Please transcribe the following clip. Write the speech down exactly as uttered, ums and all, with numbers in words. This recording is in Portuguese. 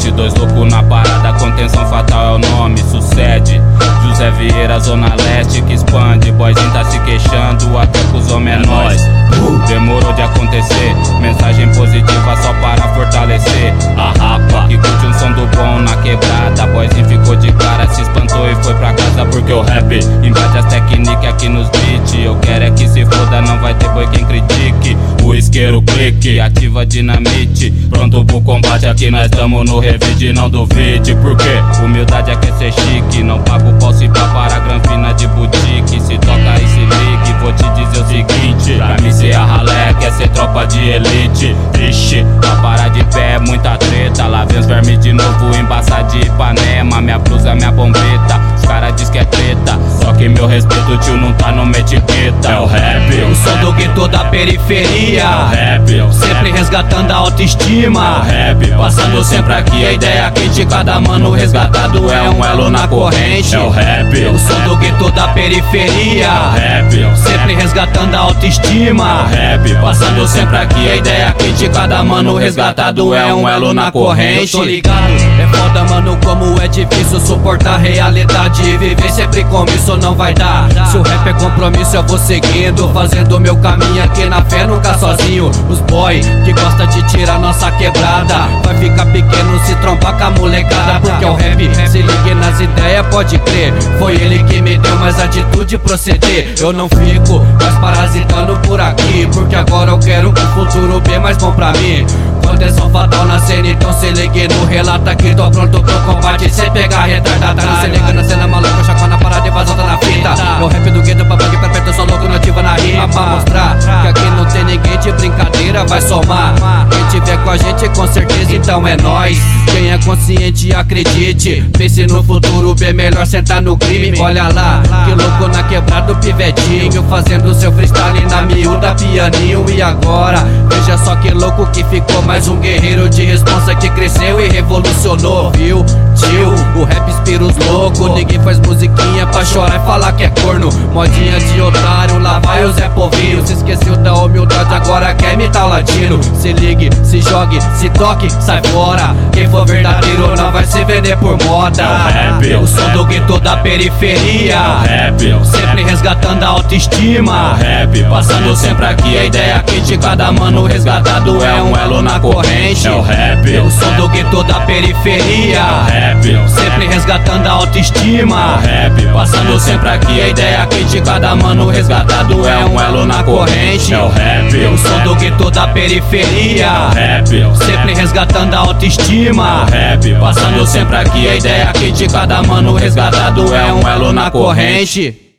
corrente. Dois loucos na parada, contenção fatal é o nome. Sucede, José Vieira, Zona Leste que expande. Boyzinho tá se queixando, até que os homens é nóis. Demorou de acontecer, mensagem positiva só para fortalecer a rapa que curte um som do bom na quebrada. Boyzinho ficou de cara, se espantou e foi pra casa porque o rap invade as técnicas aqui nos beats. Eu quero é que se foda, não vai ter boi quem critique. O isqueiro clique, ativa dinamite, pronto pro combate, aqui nós tamo no revide, não duvide. Por quê? Humildade é quer ser chique, não pago o pau se pá para granfina de boutique. Se toca e se ligue, vou te dizer o seguinte: pra mim ser a ralé quer ser tropa de elite. Vixe, pra parar de pé é muita treta. Lá vem os vermes de novo, embaçar de Ipanema. Minha blusa, minha bombeta, os cara diz que é treta, só que meu respeito, tio, não tá numa etiqueta. É o rap, eu sou do gueto da periferia. É o rap, sempre resgatando a autoestima. É o rap, passando sempre aqui a ideia que de cada mano resgatado é um elo na corrente. É o rap, eu sou do gueto da periferia. É o rap, sempre resgatando a autoestima. É o rap, passando sempre aqui a ideia que de cada mano resgatado é um elo na corrente. Eu tô ligado, é foda, mano, como é difícil suportar a realidade e viver sempre como isso não vai dar. Se o rap é compromisso, eu vou seguindo, fazendo meu caminho aqui na fé, nunca sozinho. Os boy que gosta de tirar nossa quebrada vai ficar pequeno se trombar com a molecada, porque o rap se ligue nas ideias, pode crer. Foi ele que me deu mais atitude e proceder. Eu não fico mais parasitando por aqui, porque agora eu quero um futuro bem mais bom pra mim. Contenção fatal na cena, então se ligue no relato aqui, tô pronto pro combate sem pegar retardada. Não se liga na cena maluca, chacou na parada e vazou tá na fita. No rap do gueto pra bang perpétuo, eu sou louco, nativa na rima, pra mostrar que aqui não tem ninguém de brincadeira, vai somar. Quem tiver com a gente com certeza então é nós. Quem é consciente acredite, pense no futuro bem melhor, sentar no crime. Olha lá, que louco na quebrada o pivetinho, fazendo seu freestyle na miúda pianinho. E agora, veja só que louco que ficou, mais um guerreiro de responsa que cresceu e revolucionou, viu? Tio, o rap inspira os loucos, ninguém faz musiquinha pra chorar e falar que é corno. Modinha de otário, lá vai o Zé Povinho, se esqueceu da humildade, agora quer imitar o latino. Se ligue, se jogue, se toque, sai fora. Quem for verdadeiro não vai se vender por moda. Eu sou do gueto da periferia, sempre resgatando a autoestima. Passando sempre aqui a ideia que de cada mano resgatado é um elo na corrente. É o rap, eu sou do gueto da periferia, sempre resgatando a autoestima. Passando sempre aqui a ideia que de cada mano resgatado é um elo na corrente. É o rap, eu sou do gueto da periferia, sempre resgatando a autoestima. Passando sempre aqui a ideia que de cada mano resgatado é um elo na corrente.